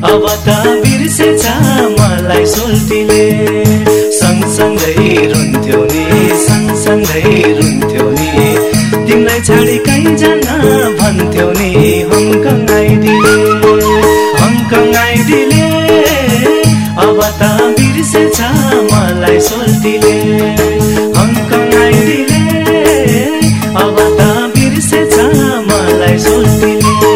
अब त बिर्सेछ मलाई सोल्टीले। सँगसँगै रुन्थ्यौ नि सँगसँगै रुन्थ्यौ नि तिमीलाई छाडी कहीँ जान भन्थ्यौ नि हङकङ आइडीले हङकङ आइडीले। अब त बिर्सेछ मलाई सोल्टीले हङकङ आइडीले। अब त बिर्सेछ मलाई सोल्टीले।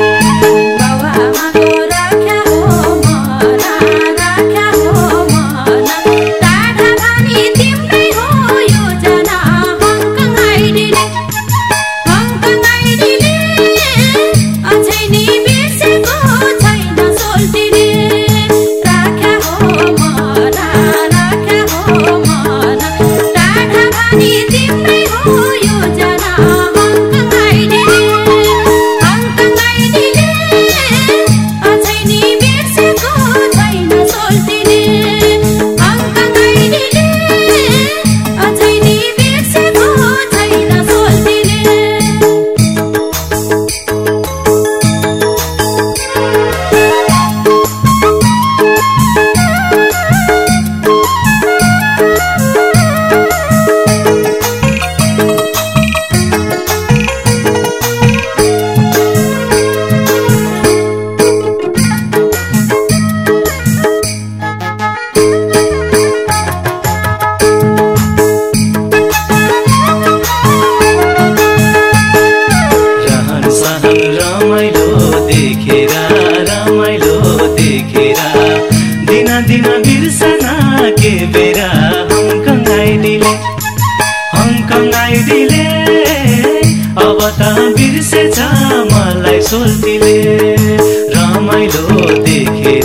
दिन बिर्सना के बेरा हङकङ आइडीले हङकङ आइडीले। अब त बिर्सेछ मलाई सोल्टीले। रमाइलो देखेर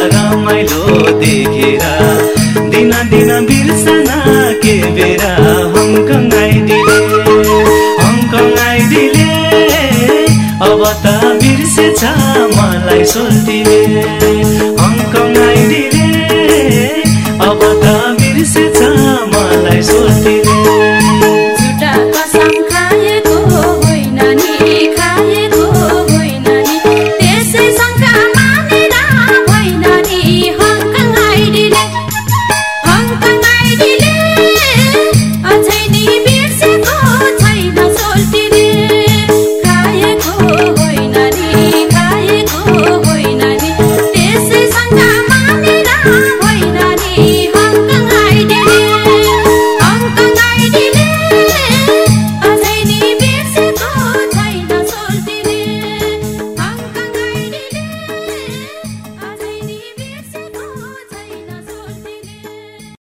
दिन दिन बिर्सना के बेरा हङकङ आइडीले हङकङ आइडीले। अब त बिर्सेछ मलाई सोल्टीले।